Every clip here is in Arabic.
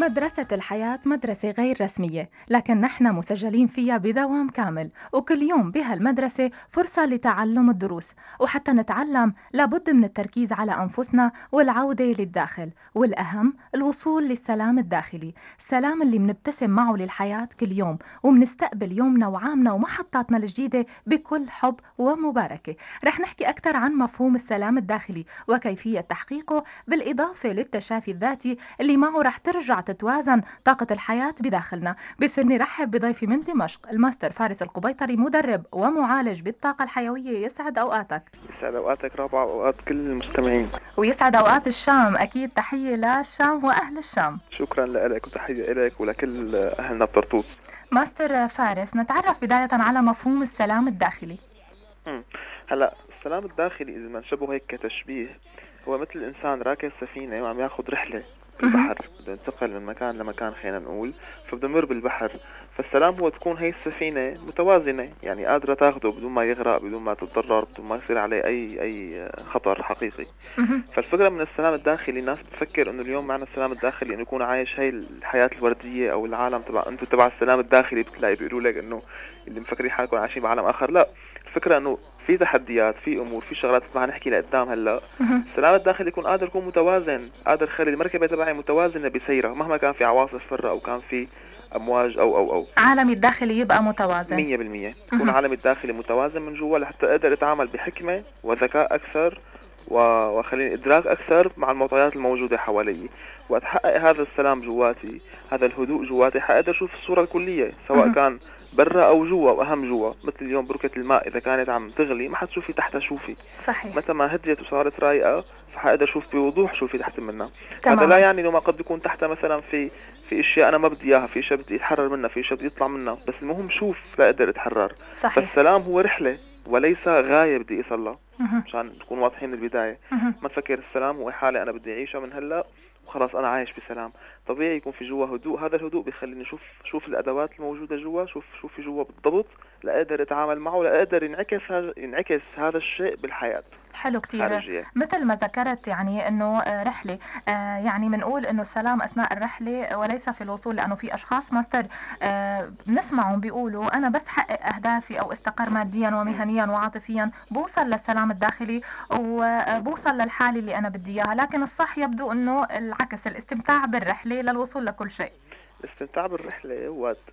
مدرسة الحياة مدرسة غير رسمية، لكن نحن مسجلين فيها بدوام كامل، وكل يوم بهالمدرسة فرصة لتعلم الدروس. وحتى نتعلم لابد من التركيز على أنفسنا والعودة للداخل، والأهم الوصول للسلام الداخلي، السلام اللي منبتسم معه للحياة كل يوم، ومنستقبل يومنا وعامنا ومحطاتنا الجديدة بكل حب ومباركة. رح نحكي أكثر عن مفهوم السلام الداخلي وكيفية تحقيقه، بالإضافة للتشافي الذاتي اللي معه رح ترجع تتوازن طاقة الحياة بداخلنا. بيسرني رحب بضيفي من دمشق الماستر فارس القبيطري، مدرب ومعالج بالطاقة الحيوية. يسعد أوقاتك. يسعد اوقاتك رابعه واوقات كل المستمعين. ويسعد أوقات الشام، أكيد تحية للشام وأهل الشام. شكرا لك وتحيه لك ولكل اهلنا بطرطوس. ماستر فارس، نتعرف بداية على مفهوم السلام الداخلي. هلا السلام الداخلي اذا ما نشبهه هيك كتشبيه هو مثل الانسان راكب سفينه وعم ياخذ رحله بالبحر، بده ينتقل من مكان لمكان، خلينا نقول، فبده يمر بالبحر. فالسلام هو تكون هي السفينه متوازنه، يعني قادره تاخده بدون ما يغرق، بدون ما تتضرر، بدون ما يصير عليه اي خطر حقيقي. فالفكره من السلام الداخلي، الناس بتفكر انه اليوم معنى السلام الداخلي انه يكون عايش هي الحياه الورديه او العالم تبع انتم تبع السلام الداخلي. بتلاقي بيقولوا لك انه اللي مفكرين حالكم عايشين بعالم اخر. لا، الفكره انه في تحديات، في امور، في شغلات ما نحكي لقدام. هلا السلام الداخلي يكون قادر يكون متوازن، قادر يخلي المركبه تبعي متوازنه بسيرها مهما كان في عواصف فرة او كان في امواج او عالمي الداخلي يبقى متوازن 100%. يكون عالمي الداخلي متوازن من جوا لحتى اقدر اتعامل بحكمه وذكاء اكثر وخليني ادراك اكثر مع المعطيات الموجوده حوالي. واتحقق هذا السلام جواتي، هذا الهدوء جواتي، حقدر اشوف الصوره الكليه سواء كان برا او جوا. واهم جوا، مثل اليوم بركة الماء اذا كانت عم تغلي ما حتشوفي تحتها شوفي. صحيح. متى ما هديت وصارت رايقه فحقدر اشوف بوضوح شو في تحت منها. تمام. هذا لا يعني انه ما قد يكون تحتها مثلا في اشياء انا ما بدي اياها، في اشياء بدي اتحرر منها، في اشياء بدي يطلع منها، بس المهم شوف لا اقدر اتحرر. صحيح. فالسلام هو رحله وليس غايه بدي اصلها، مشان نكون واضحين من البدايه. ما تفكر السلام هو حاله انا بدي اعيشها من هلا وخلاص انا عايش بسلام. طبيعي يكون في جوا هدوء، هذا الهدوء بيخليني شوف الادوات الموجوده جوا، شوف في جوا بالضبط، لا اقدر اتعامل معه، لا اقدر ينعكس هذا الشيء بالحياه. حلو كتير. خارجية. مثل ما ذكرت يعني انه رحله، يعني بنقول انه السلام اثناء الرحله وليس في الوصول، لانه في اشخاص ماستر بنسمعهم بيقولوا انا بس حقق اهدافي او استقر ماديا ومهنيا وعاطفيا بوصل للسلام الداخلي وبوصل للحاله اللي انا بدي اياها، لكن الصح يبدو انه العكس، الاستمتاع بالرحله للوصول لكل شيء. الاستمتاع بالرحله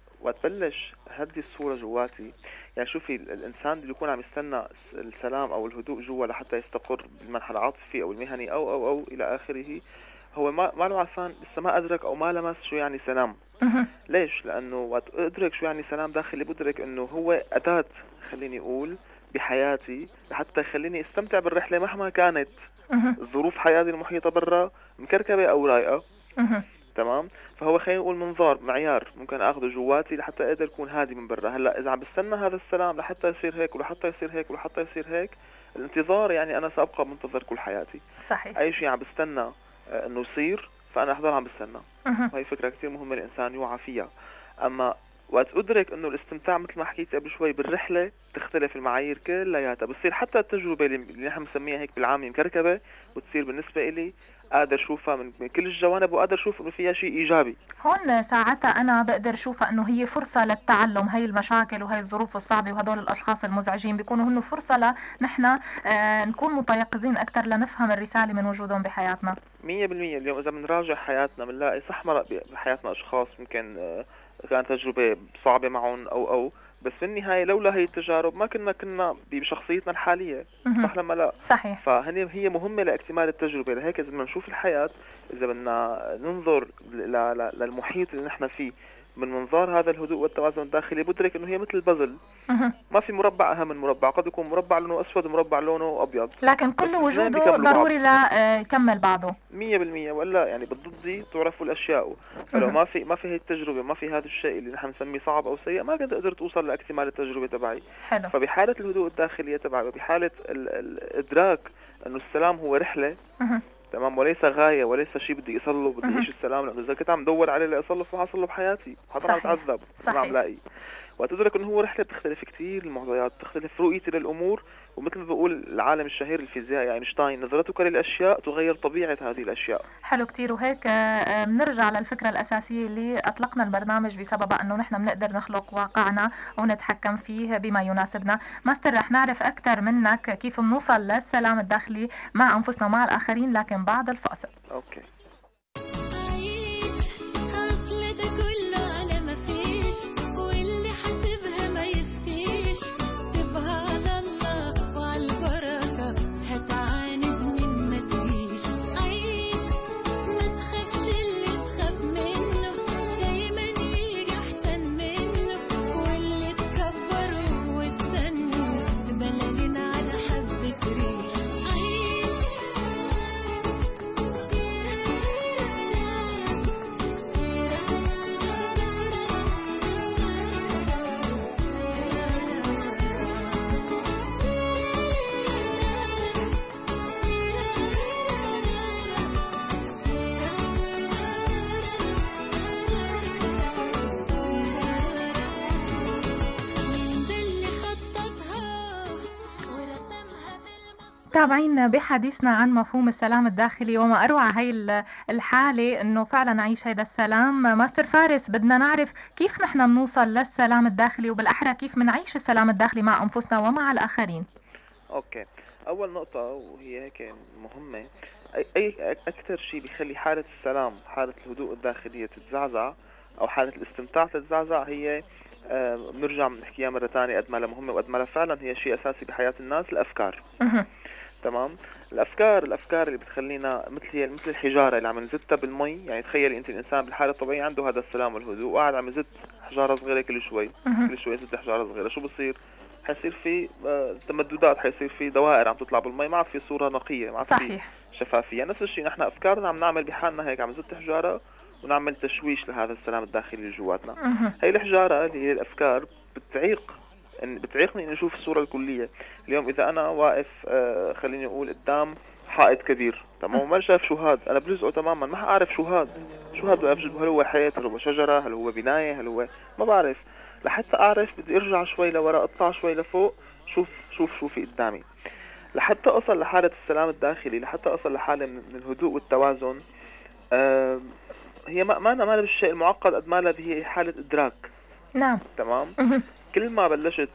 وتبلش هدي الصوره جواتي. يعني شوفي الانسان اللي يكون عم يستنى السلام او الهدوء جوا لحتى يستقر بالمنحى العاطفي او المهني او الى اخره، هو ما له عرفان، لسه ما ادرك او ما لمس شو يعني سلام. ليش؟ لانه وقت ادرك شو يعني سلام داخلي بدرك انه هو اداة، خليني اقول، بحياتي لحتى يخليني استمتع بالرحله مهما كانت ظروف حياتي المحيطه برا مكركبه او رايقه. تمام. فهو خلينا نقول منظار، معيار ممكن اخذه جواتي لحتى اقدر اكون هادي من برا. هلا اذا عم بستنى هذا السلام لحتى يصير هيك ولحتى يصير هيك ولحتى يصير هيك، الانتظار يعني انا سابقى منتظر كل حياتي. صحيح. اي شيء عم بستنى انه يصير فانا احضر عم بستنى. هاي فكره كثير مهمه الانسان يوعى فيها. اما وقت ادرك انه الاستمتاع مثل ما حكيت قبل شوي بالرحله تختلف المعايير كلياتها، بتصير حتى التجربه اللي نحن بنسميها هيك بالعامي مكركبه، وتصير بالنسبه إلي قادر اشوفها من كل الجوانب، وقادر اشوف انه فيها شيء ايجابي. هون ساعتها انا بقدر اشوفها انه هي فرصه للتعلم. هي المشاكل وهي الظروف الصعبه وهدول الاشخاص المزعجين بيكونوا هن فرصه لنحن نكون متيقظين اكثر لنفهم الرساله من وجودهم بحياتنا. 100%. اليوم اذا بنراجع حياتنا بنلاقي صح مرق بحياتنا اشخاص ممكن كانت تجربه صعبه معهم او بس في النهايه لولا هي التجارب ما كنا بشخصيتنا الحاليه. صح لما لا؟ صحيح. فهي مهمه لاكتمال التجربه. لهيك اذا بدنا نشوف الحياه، اذا بدنا ننظر للمحيط اللي نحن فيه من منظار هذا الهدوء والتوازن الداخلي، بدرك انه هي مثل بازل. ما في مربع اهم من مربع، قد يكون مربع لونه اسود ومربع لونه ابيض، لكن كل وجوده ضروري ليكمل بعضه 100%. ولا يعني بالضد تعرف الاشياء. فلو ما في هي التجربه، ما في هذا الشيء اللي نحن نسميه صعب او سيء، ما قدرت اوصل لاكتمال التجربه تبعي. حلو. فبحاله الهدوء الداخليه تبعي وبحاله الادراك انه السلام هو رحله، تمام، وليس غايه وليس شيء بدي اصله، بدي اعيش السلام، لانه اذا كنت عم دور عليه لاصله فحصله بحياتي حضر عم اتعذب ما عم لاقي. وتدرك انه هو رحله بتختلف كثير، المعطيات بتختلف، رؤيتي للامور، ومثل ما بقول العالم الشهير الفيزيائي اينشتاين، نظرتك للاشياء تغير طبيعه هذه الاشياء. حلو كتير. وهيك بنرجع للفكرة الأساسية اللي أطلقنا البرنامج بسببها، أنه نحن بنقدر نخلق واقعنا ونتحكم فيه بما يناسبنا. ماستر، رح نعرف أكثر منك كيف بنوصل للسلام الداخلي مع أنفسنا ومع الآخرين، لكن بعد الفاصل. اوكي. تابعينا بحديثنا عن مفهوم السلام الداخلي، وما أروع هاي الحالة إنه فعلا نعيش هذا السلام. ماستر فارس، بدنا نعرف كيف نحن بنوصل للسلام الداخلي، وبالأحرى كيف بنعيش السلام الداخلي مع أنفسنا ومع الآخرين. اوكي، اول نقطة وهي هيك مهمة، اي اكثر شيء بيخلي حالة السلام، حالة الهدوء الداخلية تتزعزع، او حالة الاستمتاع تتزعزع، هي بنرجع بنحكيها مرة ثانية، قد ما لها مهمة وقد ما لها فعلا هي شيء اساسي بحياة الناس، الافكار. تمام. الافكار اللي بتخلينا مثل الحجاره اللي عم نزتها بالمي. يعني تخيلي انت الانسان بالحاله الطبيعيه عنده هذا السلام والهدوء، وقاعد عم يزت حجاره صغيره كل شوي يزت حجاره صغيره، شو بصير؟ حيصير في تمددات، حيصير في دوائر عم تطلع بالمي، ما عاد في صوره نقيه، ما عاد في شفافيه. نفس الشيء نحن افكارنا عم نعمل بحالنا هيك، عم نزت حجاره ونعمل تشويش لهذا السلام الداخلي اللي جواتنا. هي الحجاره اللي هي الافكار بتعيقني اني اشوف الصوره الكليه. اليوم اذا انا واقف خليني اقول قدام حائط كبير، تمام، ما شايف شو هاد، انا بلزقه تماما، ما حاعرف شو هاد واقف جنبه، هل هو حيط، هل هو شجره، هل هو بنايه، هل هو ما بعرف. لحتى اعرف بدي ارجع شوي لورا، اطلع شوي لفوق، شوف شو في قدامي، لحتى اصل لحاله السلام الداخلي، لحتى اصل لحاله من الهدوء والتوازن. هي ما بالشيء المعقد قد ما هي حاله ادراك. نعم. تمام. كل ما بلشت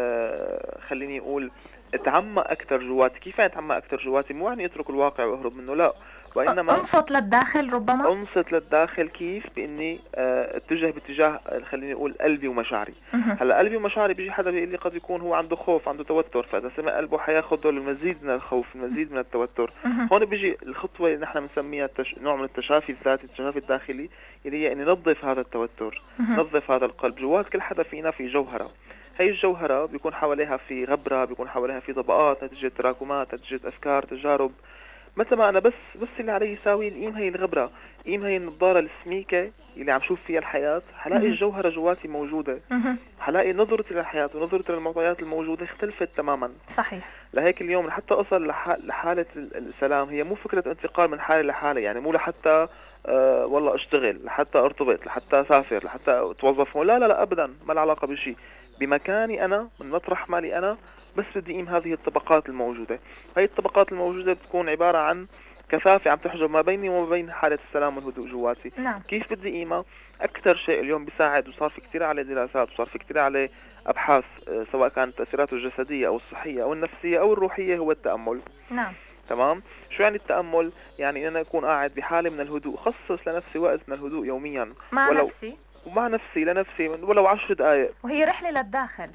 خليني اقول اتعمق اكثر جواتي. كيف يعني اتعمق اكثر جواتي؟ مو يعني اترك الواقع واهرب منه، لا، وانما انصت للداخل. ربما انصت للداخل. كيف؟ باني اتجه باتجاه خليني اقول قلبي ومشاعري. هلا قلبي ومشاعري بيجي حدا بيقول لي قد يكون هو عنده خوف، عنده توتر، فاذا سمع قلبه حياخذه للمزيد من الخوف، المزيد من التوتر. هون بيجي الخطوه اللي نحن بنسميها نوع من التشافي الذاتي، التشافي الداخلي، اللي هي اني نظف هذا التوتر، نظف هذا القلب. جوات كل حدا فينا في جوهره، هي الجوهرة بيكون حواليها في غبرة، بيكون حواليها في طبقات نتيجة تراكمات، نتيجة أفكار، تجارب. مثل ما أنا بس اللي علي يساوي قيم هي الغبرة، قيم هي النظارة السميكة اللي عم شوف فيها الحياة، حلاقي الجوهرة جواتي موجودة، حلاقي نظرتي للحياة ونظرتي للمعطيات الموجودة اختلفت تماما. صحيح. لهيك اليوم لحتى أصل لحالة السلام، هي مو فكرة انتقال من حالة لحالة، يعني مو لحتى والله اشتغل، لحتى ارتبط، لحتى اسافر، لحتى اتوظف، لا ابدا، ما له علاقة بشيء. بمكاني انا، من مطرح مالي انا، بس بدي اقيم هذه الطبقات الموجودة. هاي الطبقات الموجودة بتكون عبارة عن كثافة عم تحجب ما بيني وما بين حالة السلام والهدوء جواتي. نعم. كيف بدي قيمة؟ اكثر شيء اليوم بيساعد، وصار في كثير عليه دراسات، وصار في كثير عليه ابحاث، سواء كانت تأثيراته الجسدية او الصحية او النفسية او الروحية، هو التأمل. نعم. تمام. شو يعني التأمل؟ يعني أنا أكون قاعد بحالة من الهدوء، خصص لنفسي وقت من الهدوء يوميا، مع نفسي، ومع نفسي لنفسي ولو 10 دقائق، وهي رحلة للداخل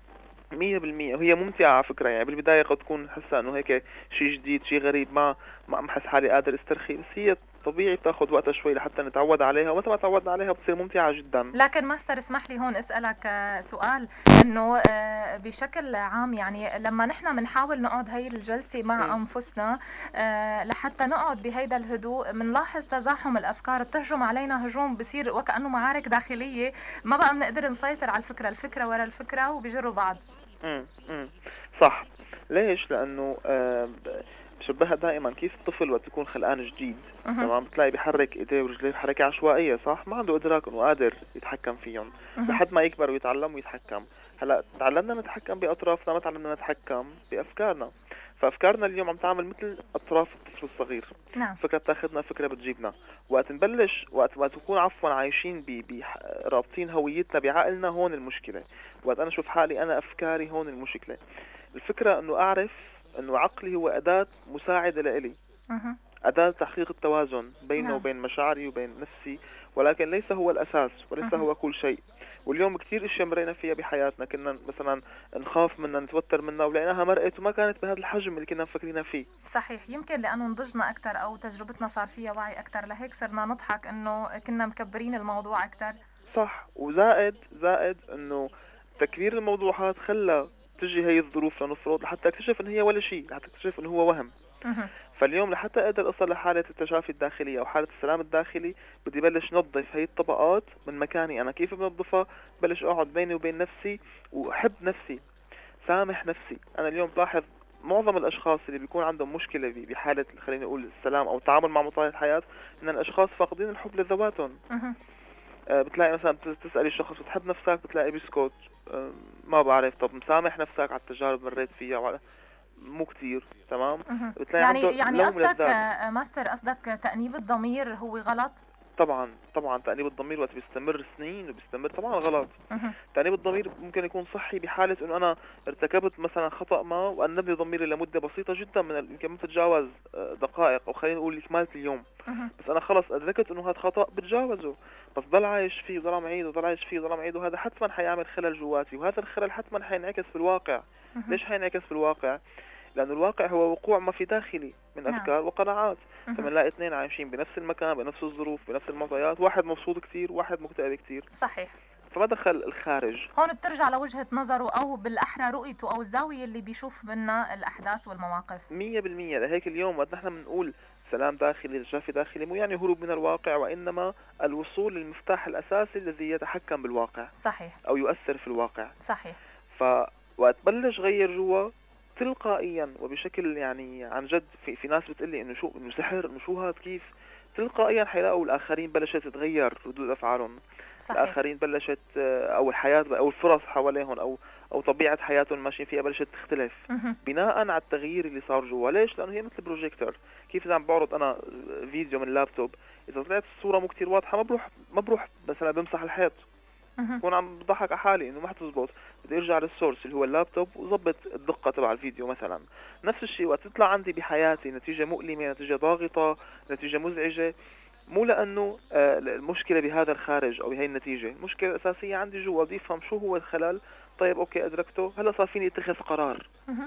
100%. وهي ممتعة على فكرة. يعني بالبداية قد تكون حاسة إنه هيك شيء جديد، شيء غريب، ما بحس حالي قادر استرخي، بس هي طبيعي بتاخذ وقتها شوي لحتى نتعود عليها، ومتى ما تعودنا عليها بتصير ممتعة جدا. لكن ماستر اسمح لي هون اسألك سؤال، انه بشكل عام يعني لما نحن بنحاول نقعد هاي الجلسة مع انفسنا لحتى نقعد بهيدا الهدوء، بنلاحظ تزاحم الافكار، بتهجم علينا هجوم، بصير وكأنه معارك داخلية، ما بقى بنقدر نسيطر على الفكرة ورا الفكرة، وبيجروا بعض. صح. ليش؟ لأنه بشبهها دائما كيف الطفل وقت يكون خلقان جديد، تمام، بتلاقي بيحرك ايديه ورجليه بحركة عشوائية، صح، ما عنده ادراك انه قادر يتحكم فيهم لحد ما يكبر ويتعلم ويتحكم. هلا تعلمنا نتحكم باطرافنا، ما تعلمنا نتحكم بافكارنا. فافكارنا اليوم عم تعمل مثل اطراف الطفل الصغير. نعم. فكرة بتاخذنا، فكرة بتجيبنا. وقت نبلش، وقت نكون عفوا عايشين رابطين هويتنا بعقلنا، هون المشكلة. وقت انا اشوف حالي انا افكاري، هون المشكلة. الفكرة انه اعرف انه عقلي هو اداة مساعدة لإلي، اداة تحقيق التوازن بينه نعم. وبين مشاعري وبين نفسي، ولكن ليس هو الاساس وليس هو كل شيء. واليوم كثير اشياء مرينا فيها بحياتنا كنا مثلا نخاف منها، نتوتر منها، ولقيناها مرقت وما كانت بهذا الحجم اللي كنا مفكرين فيه. صحيح، يمكن لأنه نضجنا أكثر أو تجربتنا صار فيها وعي أكثر، لهيك صرنا نضحك إنه كنا مكبرين الموضوع أكثر. صح. وزائد انه تكبير الموضوع هذا خلى تجي هي الظروف لنفرض لحتى اكتشف ان هي ولا شيء، لحتى اكتشف انه هو وهم. فاليوم لحتى اقدر اصل لحالة التجافي الداخلية او حالة السلام الداخلي، بدي بلش نظف هي الطبقات من مكاني انا. كيف بنظفها؟ بلش اقعد بيني وبين نفسي واحب نفسي، سامح نفسي. انا اليوم بلاحظ معظم الاشخاص اللي بيكون عندهم مشكلة بحالة خلينا نقول السلام او التعامل مع مطارد الحياة، ان الاشخاص فاقدين الحب لذواتهم. بتلاقي مثلا تسألي الشخص بتحب نفسك، بتلاقي بيسكت، ما بعرف. طب مسامح نفسك على التجارب مريت فيها وعلى مو كتير، تمام. بتلاقي يعني قصدك لذات. ماستر، قصدك تأنيب الضمير هو غلط؟ طبعا تأنيب الضمير وقت بيستمر سنين وبيستمر طبعا غلط. تأنيب الضمير ممكن يكون صحي بحالة انه انا ارتكبت مثلا خطأ ما وأنبني ضميري لمدة بسيطة جدا يمكن ما تتجاوز دقائق او خلينا نقول كمالة اليوم. بس انا خلص ادركت انه هذا خطأ، بتجاوزه. بس ضل عايش فيه وضل عم عيد وضل عايش فيه وضل عم عيد، وهذا حتما حيعمل خلل جواتي، وهذا الخلل حتما حينعكس في الواقع. ليش حينعكس في الواقع؟ لأن الواقع هو وقوع ما في داخلي من أفكار وقناعات. فمنلاقي اثنين عايشين بنفس المكان، بنفس الظروف، بنفس المعطيات، واحد مبسوط كتير وواحد مكتئب كتير. صحيح. فما دخل الخارج. هون بترجع لوجهة نظره أو بالأحرى رؤيته أو الزاوية اللي بيشوف منها الأحداث والمواقف. 100%. لهيك اليوم وقت نحن بنقول سلام داخلي، تجافي داخلي، مو يعني هروب من الواقع، وإنما الوصول للمفتاح الأساسي الذي يتحكم بالواقع. صحيح. أو يؤثر في الواقع. صحيح. فوقت بلش غير جوا تلقائيا وبشكل يعني عن جد، في ناس بتقلي انه سحر، انه شو هذا، كيف؟ تلقائيا حيلاقوا الاخرين بلشت تتغير ردود افعالهم. صحيح. الاخرين بلشت او الحياة او الفرص حواليهم او طبيعة حياتهم ماشيين فيها بلشت تختلف بناء على التغيير اللي صار جوا. ليش؟ لانه هي مثل بروجيكتور. كيف اذا عم بعرض انا فيديو من اللابتوب، اذا طلعت الصورة مو كتير واضحة، ما بروح مثلا بمسح الحيط، بكون عم بضحك على حالي انه ما حتزبط. بدي ارجع للسورس اللي هو اللابتوب وظبط الدقة تبع الفيديو مثلا. نفس الشيء وقت تطلع عندي بحياتي نتيجة مؤلمة، نتيجة ضاغطة، نتيجة مزعجة، مو لانه المشكلة بهذا الخارج او بهي النتيجة، المشكلة الاساسية عندي جوا. بدي افهم شو هو الخلل. طيب اوكي ادركته، هلا صار فيني اتخذ قرار.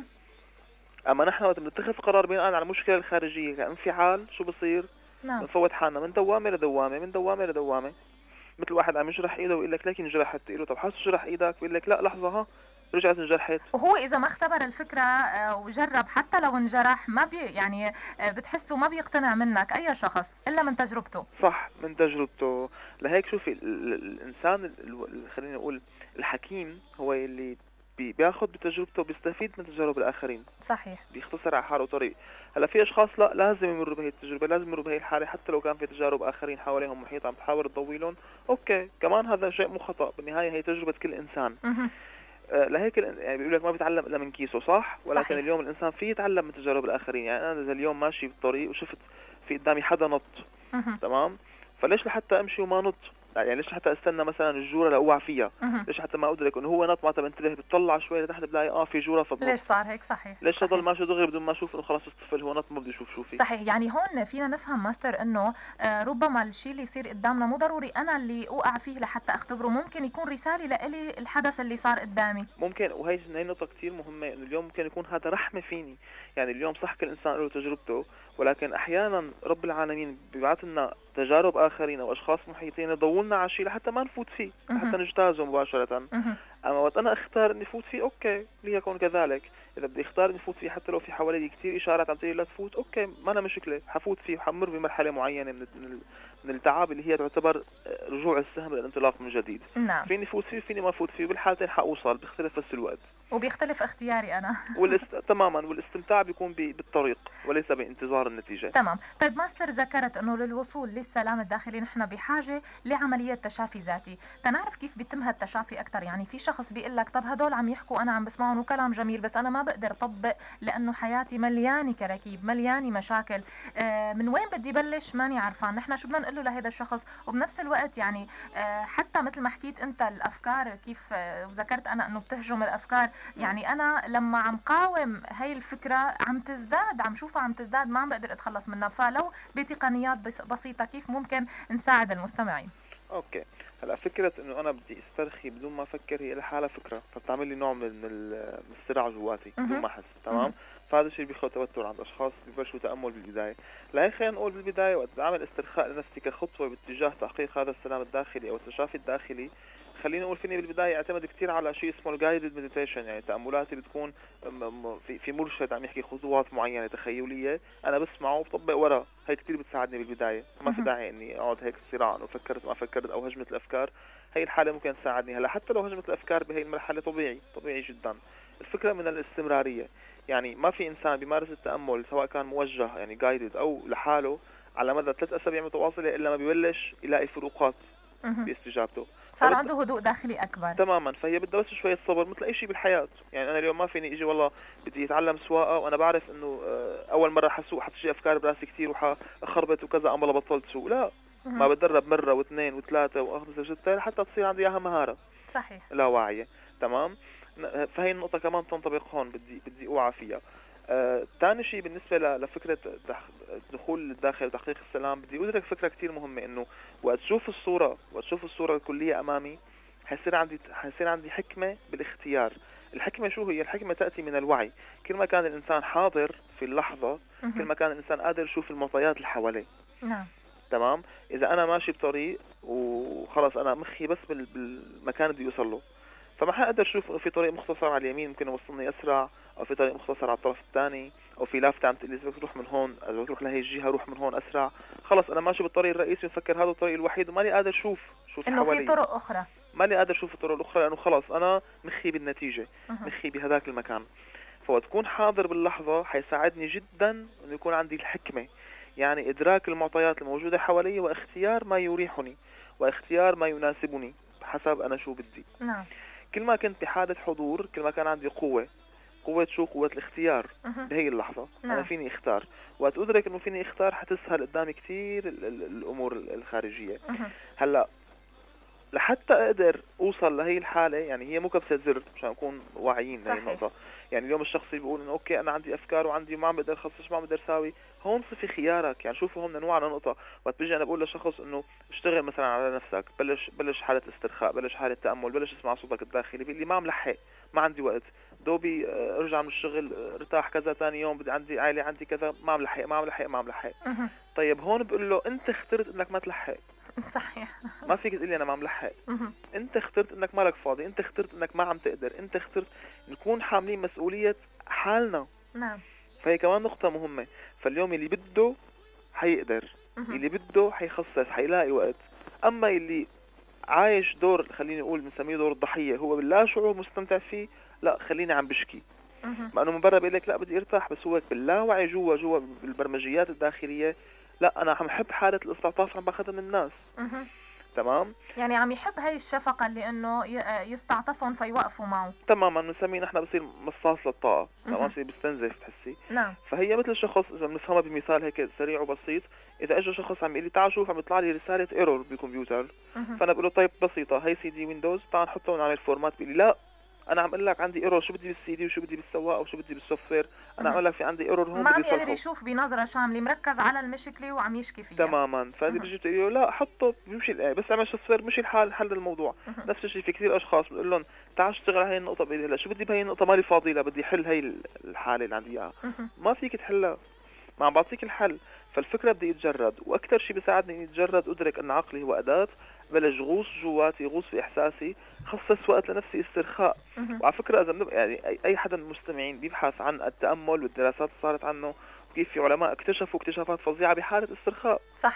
اما نحن وقت بنتخذ قرار بناء على المشكلة الخارجية كانفعال، شو بصير؟ نعم. بنفوت حالنا من دوامة لدوامة، من دوامة لدوامة. مثل واحد عم يجرح ايده ويقول لك لكن انجرحت، تقول له طب حاسس جرح ايدك، بيقول لك لا لحظه ها رجعت انجرحت. وهو اذا ما اختبر الفكره وجرب حتى لو انجرح ما يعني بتحسه ما بيقتنع منك اي شخص الا من تجربته. صح، من تجربته. لهيك شوفي الانسان خلينا نقول الحكيم هو اللي بياخذ بتجربته، بيستفيد من تجارب الاخرين. صحيح. بيختصر على حاله طريق. هلا في اشخاص لا، لازم يمروا بهي التجربه، لازم يمروا بهي الحاله، حتى لو كان في تجارب اخرين حواليهم محيط عم تحاول تضوي لهم، اوكي كمان هذا شيء مو خطا. بالنهايه هي تجربه كل انسان. لهيك يعني بيقول لك ما بيتعلم الا من كيسه، صح؟ ولكن صحيح. اليوم الانسان فيه يتعلم من تجارب الاخرين. يعني انا اذا اليوم ماشي بالطريق وشفت في قدامي حدا نط، تمام، فليش لحتى امشي وما نط؟ يعني ليش حتى استنى مثلا الجوره لاوقع فيها؟ ليش حتى ما ادرك انه هو نط معناتها بنتبه، بتطلع شوي لتحت بلاقي في جوره فبنط. ليش صار هيك؟ صحيح. ليش اضل ماشي دغري بدون ما اشوف انه خلاص الطفل هو نط ما بدي اشوف شو في؟ صحيح. يعني هون فينا نفهم ماستر انه ربما الشيء اللي يصير قدامنا مو ضروري انا اللي اوقع فيه لحتى اختبره، ممكن يكون رساله لإلي الحدث اللي صار قدامي. ممكن. وهي نقطه كثير مهمه، انه اليوم ممكن يكون هذا رحمه فيني. يعني اليوم صح كل انسان له تجربته، ولكن احيانا رب العالمين بيبعث لنا تجارب اخرين او اشخاص محيطين يضووا لنا على شيء لحتى ما نفوت فيه، حتى نجتازه مباشره. اما وقت انا اختار اني فوت فيه، اوكي ليكن كذلك. اذا بدي اختار اني فوت فيه حتى لو في حوالي كثير اشارات عم تقول لا تفوت، اوكي ما انا مشكله، حفوت فيه وحمر بمرحله معينه من من التعاب اللي هي تعتبر رجوع السهم للانطلاق من جديد. نعم. فيني فوت فيه فيني ما فوت فيه، بالحالتين حأوصل، بيختلف بس الوقت وبيختلف اختياري أنا. تماما. والاستمتاع بيكون بالطريق وليس بانتظار النتيجة. تمام. طيب ماستر، ذكرت أنه للوصول للسلام الداخلي نحن بحاجة لعملية تشافي ذاتي. تنعرف كيف بيتم هالتشافي أكتر؟ يعني في شخص بيقول لك طب هدول عم يحكوا أنا عم بسمعهم وكلام جميل، بس أنا ما بقدر أطبق لأنه حياتي مليانة كراكيب، مليانة مشاكل. من وين بدي بلش؟ ماني عرفان. نحن شو بدنا نقول له لهذا الشخص؟ وبنفس الوقت يعني حتى مثل ما حكيت أنت الأفكار كيف وذكرت أنا أنه بتهجم الأفكار. يعني أنا لما عم قاوم هاي الفكرة عم تزداد، عم شوفها عم تزداد، ما عم بقدر أتخلص منها. فلو بتقنيات بسيطة كيف ممكن نساعد المستمعين؟ اوكي. هلا فكرة انه انا بدي استرخي بدون ما افكر هي لحالها فكرة، فبتعمل لي نوع من الصراع جواتي بدون ما احس. تمام. فهذا الشيء بيخلق توتر عند اشخاص ببلشوا تامل بالبداية. لهيك خلينا نقول بالبداية وقت بعمل استرخاء لنفسي كخطوة باتجاه تحقيق هذا السلام الداخلي او التشافي الداخلي، خليني اقول فيني بالبداية اعتمد كثير على شيء اسمه الجايدد مديتيشن. يعني تأملاتي بتكون في مرشد عم يحكي خطوات معينة تخيلية، انا بسمعه وبطبق وراه. هي كثير بتساعدني بالبداية. ما في داعي اني اقعد هيك صراع انه فكرت ما فكرت او هجمة الافكار. هي الحالة ممكن تساعدني. هلا حتى لو هجمة الافكار بهي المرحلة طبيعي جدا. الفكرة من الاستمرارية. يعني ما في انسان بيمارس التأمل سواء كان موجه يعني جايدد او لحاله على مدى 3 أسابيع متواصلة الا ما بيبلش يلاقي فروقات باستجابته، صار عنده هدوء داخلي أكبر. تماما. فهي بدها بس شوية صبر مثل أي شيء بالحياة. يعني أنا اليوم ما فيني إجي والله بدي أتعلم سواقة وأنا بعرف إنه أول مرة حسوق حتجي أفكار براسي كثير وحخربط وكذا أما بطلت سوق. لا، ما بتدرب مرة واثنين وثلاثة وخمسة وستة حتى تصير عندي إياها مهارة. صحيح. لا واعية. تمام. فهي النقطة كمان تنطبق هون، بدي أوعى فيها. ثاني شيء بالنسبة لفكرة الدخول للداخل وتحقيق السلام، بدي أدرك فكرة كتير مهمة إنه وقت تشوف الصورة الكلية أمامي حيصير عندي حكمة بالاختيار. الحكمة شو هي؟ الحكمة تأتي من الوعي. كل ما كان الإنسان حاضر في اللحظة كل ما كان الإنسان قادر يشوف المعطيات اللي حواليه. نعم. تمام. إذا أنا ماشي بطريق وخلص أنا مخي بس بالمكان اللي يوصل له، فما حقدر أشوف إنه في طريق مختصر على اليمين ممكن يوصلني أسرع، أو في طريق مختصر على الطرف الثاني، أو في لافتة عم تقول لي بدك تروح من هون، إذا تروح لهي الجهة روح من هون أسرع. خلص أنا ماشي بالطريق الرئيسي مفكر هذا الطريق الوحيد وماني قادر أشوف إنه حوالي. في طرق أخرى. ماني قادر أشوف الطرق الأخرى لأنه خلص أنا مخي بالنتيجة، مخي بهذاك المكان. فوتكون حاضر باللحظة حيساعدني جدا إنه يكون عندي الحكمة، يعني إدراك المعطيات الموجودة حوالي واختيار ما يريحني واختيار ما يناسبني حسب أنا شو بدي. نعم. كل ما كنت بحالة حضور كل ما كان عندي قوة شو؟ قوة الاختيار. بهي اللحظة أنا فيني اختار. وقت أدرك إنه فيني اختار حتسهل قدامي كتير الأمور الخارجية. هلأ لحتى أقدر أوصل لهي الحالة، يعني هي مو كبسة زر مشان نكون واعيين لهي النقطة. يعني اليوم الشخص بيقول إنه أوكي أنا عندي أفكار وعندي ما عم بقدر أخصص ما عم بقدر أساوي، هون صفي خيارك. يعني شوفوا هون نوع على نقطة. وقت بيجي أنا بقول لشخص إنه اشتغل مثلا على نفسك، بلش حالة استرخاء، بلش حالة تأمل، بلش اسمع صوتك الداخلي، بيقول لي ما عم لحق، ما عندي وقت، دوبي ارجع من الشغل ارتاح كذا، ثاني يوم بدي عندي عائلة عندي كذا، ما عم لحق. طيب هون بقول له أنت اخترت إنك ما تلحق. صحيح. ما فيك تقول لي أنا ما عم لحق. أنت اخترت إنك مالك فاضي، أنت اخترت إنك ما عم تقدر، أنت اخترت نكون حاملين مسؤولية حالنا. نعم. فهي كمان نقطة مهمة. فاليوم اللي بده حيقدر، اللي بده حيخصص، حيلاقي وقت. أما اللي عايش دور خليني أقول بنسميه دور الضحية، هو باللا شعور مستمتع فيه، لا خليني عم بشكي. مع انه من برا بيقول لك لا بدي ارتاح، بس هو باللاوعي جوا بالبرمجيات الداخلية لا انا عم حب حالة الاستعطاف عم باخذها من الناس. تمام. يعني عم يحب هاي الشفقة اللي انه يستعطفهم فيوقفوا معه. تماما. بنسميه نحن بصير مصاص للطاقة. تمام. بصير بستنزف تحسي. نعم. فهي مثل شخص اذا بنفهمها بمثال هيك سريع وبسيط، اذا اجى شخص عم يقول لي تعال شوف عم يطلع لي رسالة ايرور بالكمبيوتر، فانا بقول له طيب بسيطة هي سي دي ويندوز تعال نحطه ونعمل فورمات. بيقول لي لا انا عم اقول لك عندي ايرور، شو بدي بالسي دي وشو بدي بالسواق وشو بدي بالسوفت وير، انا عم اقول لك في عندي ايرور هون ما عم يقدر يشوف بنظره شامله، مركز على المشكله وعم يشكي فيها. تماما. فهذه بيجي بتقول له لا حطه بيمشي بس اعمل سوفت وير مشي الحال، حل الموضوع. نفس الشيء في كثير اشخاص بقول لهم تعال اشتغل على هي النقطه، بقول له شو بدي بهي النقطه مالي فاضي لا بدي حل هي الحاله اللي عندي اياها. ما فيك تحلها، ما عم بعطيك الحل. فالفكره بدي يتجرد، واكثر شيء بيساعدني اني اتجرد ادرك ان عقلي هو اداه، بلش غوص جواتي، غوص في احساسي، خصص وقت لنفسي استرخاء. وعلى فكره اذا يعني اي حدا من المستمعين بيبحث عن التامل والدراسات اللي صارت عنه، كيف في علماء اكتشفوا اكتشافات فظيعه بحاله استرخاء. صحيح.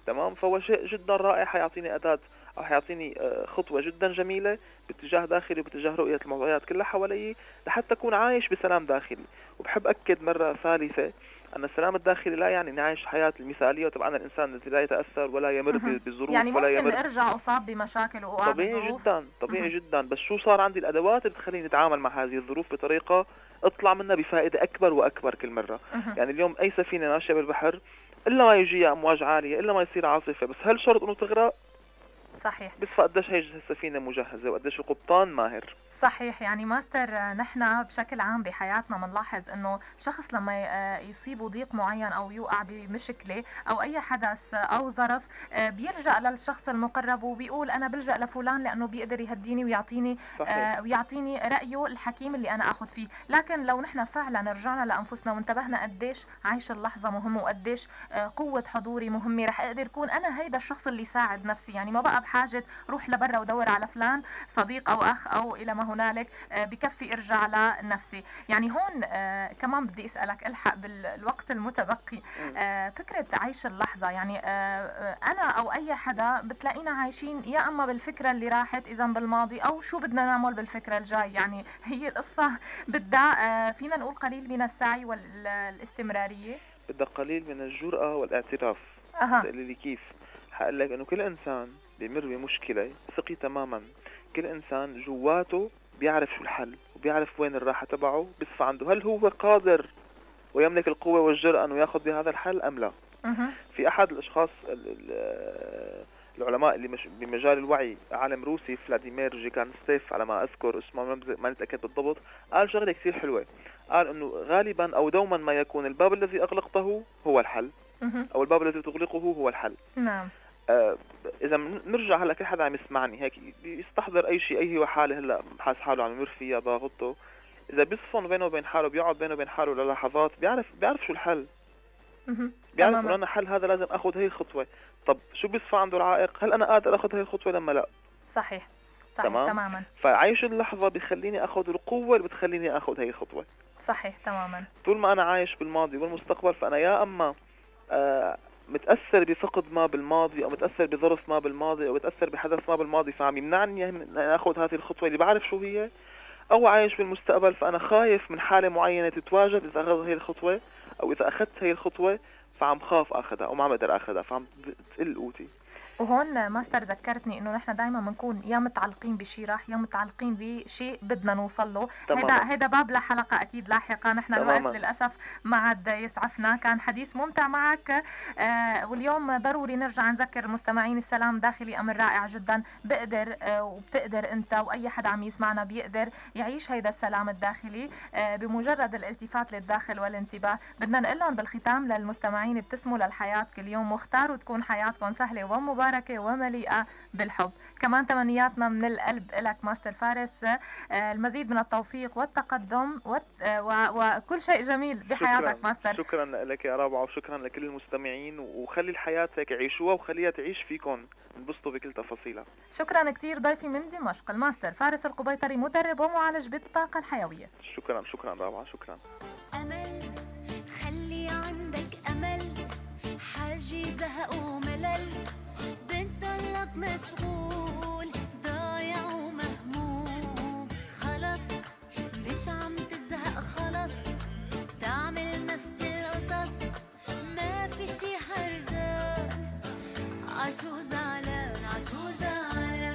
تمام. فهو شيء جدا رائع، حيعطيني أداة أو حيعطيني خطوة جدا جميلة باتجاه داخلي وباتجاه رؤية المعطيات كلها حوالي لحتى أكون عايش بسلام داخلي. وبحب أكد مرة ثالثة أن السلام الداخلي لا يعني نعيش حياة المثالية وطبعا الإنسان الذي لا يتأثر ولا يمر بظروف يعني ولا ممكن يمر. ارجع اصاب بمشاكل واوقع طبيعي بظروف. جدا، طبيعي جدا، بس شو صار عندي الأدوات اللي بتخليني أتعامل مع هذه الظروف بطريقة أطلع منها بفائدة أكبر وأكبر كل مرة. يعني اليوم أي سفينة ماشية بالبحر إلا ما يجيها أمواج عالية، إلا ما يصير عاصفة، بس هل شرط إنه تغرق؟ صحيح. بس قديش هي السفينة مجهزة وقديش القبطان ماهر. صحيح. يعني ماستر، نحن بشكل عام بحياتنا بنلاحظ انه شخص لما يصيبه ضيق معين او يوقع بمشكله او اي حدث او ظرف، بيرجع للشخص المقرب وبيقول انا بلجأ لفلان لانه بيقدر يهديني ويعطيني ويعطيني رأيه الحكيم اللي انا اخذ فيه. لكن لو نحن فعلا رجعنا لانفسنا وانتبهنا قديش عيش اللحظه مهم وقديش قوه حضوري مهمه، رح اقدر اكون انا هيدا الشخص اللي يساعد نفسي. يعني ما بقى بحاجه روح لبرا ودور على فلان صديق او اخ او الى ما هنالك، بكفي ارجع لنفسي. يعني هون كمان بدي اسالك الحق بالوقت المتبقي، فكره عيش اللحظه. يعني انا او اي حدا بتلاقينا عايشين يا اما بالفكره اللي راحت اذا بالماضي، او شو بدنا نعمل بالفكره الجاي. يعني هي القصه بدها فينا نقول قليل من السعي والاستمراريه، بدها قليل من الجرأة والاعتراف. اللي كيف هقول لك انه كل انسان بيمر بمشكله، ثقي تماما كل انسان جواته بيعرف شو الحل وبيعرف وين الراحة تبعه بصفى عنده. هل هو قادر ويملك القوة والجرأة أنه يأخذ بهذا الحل أم لا؟ في أحد الأشخاص العلماء اللي بمجال الوعي، عالم روسي فلاديمير جيكانستيف على ما أذكر اسمه، ما نتأكد بالضبط، قال شغلة كثير حلوة. قال أنه غالبا أو دوما ما يكون الباب الذي أغلقته هو الحل، أو الباب الذي تغلقه هو الحل. نعم. إذا نرجع هلا كل حدا عم يسمعني هيك يستحضر أي شيء، أي هو حالة هلا حاس حاله عم يمر فيها ضاغطه، إذا بيصفن بينه وبين حاله، بيقعد بينه وبين حاله للحظات، بيعرف شو الحل. بيعرف إنه أنا حل هذا لازم أخذ هي الخطوة. طب شو بيصفى عنده العائق؟ هل أنا قادر أخذ هي الخطوة لما لا؟ صحيح. تماما. فعيش اللحظة بيخليني أخذ القوة اللي بتخليني أخذ هي الخطوة. صحيح تماما. طول ما أنا عايش بالماضي والمستقبل فأنا يا أما متأثر بفقد ما بالماضي، أو متأثر بظرف ما بالماضي، أو متأثر بحدث ما بالماضي فعم يمنعني أن أخذ هذه الخطوة اللي بعرف شو هي، أو عايش بالمستقبل فأنا خايف من حالة معينة تتواجد إذا أخذت هي الخطوة، أو إذا أخذت هي الخطوة فعم خاف أخذها أو ما عم أقدر أخذها فعم تقل قوتي. وهون ماستر ذكرتني انه نحن دائما بنكون يا متعلقين بشيء راح، يا متعلقين بشيء بدنا نوصل له. هيدا باب لحلقه اكيد لاحقه. نحن الوقت للاسف ما عاد يسعفنا. كان حديث ممتع معك، واليوم ضروري نرجع نذكر المستمعين السلام الداخلي امر رائع جدا. بقدر وبتقدر انت واي حدا عم يسمعنا بيقدر يعيش هيدا السلام الداخلي بمجرد الالتفات للداخل والانتباه. بدنا نقول لهم بالختام للمستمعين ابتسموا للحياه كل يوم، واختاروا تكون حياتكم سهله ومباركة ومليئة بالحب. كمان تمنياتنا من القلب لك ماستر فارس، المزيد من التوفيق والتقدم وكل شيء جميل بحياتك. شكرا ماستر. شكرا لك يا رابعة، وشكرا لكل المستمعين، وخلي الحياة هيك عيشوها وخليها تعيش فيكم، انبسطوا بكل تفاصيلها. شكرا كتير. ضيفي من دمشق الماستر فارس القبيطري، مدرب ومعالج بالطاقة الحيوية. شكرا رابعة، شكرا. أمل، خلي عندك أمل، حاجي زهق وملل، بتضلك مشغول ضايع ومهموم، خلص مش عم تزهق، خلص تعمل نفس القصص، ما في شي حرجان، عشو زعلان عشو زعلان.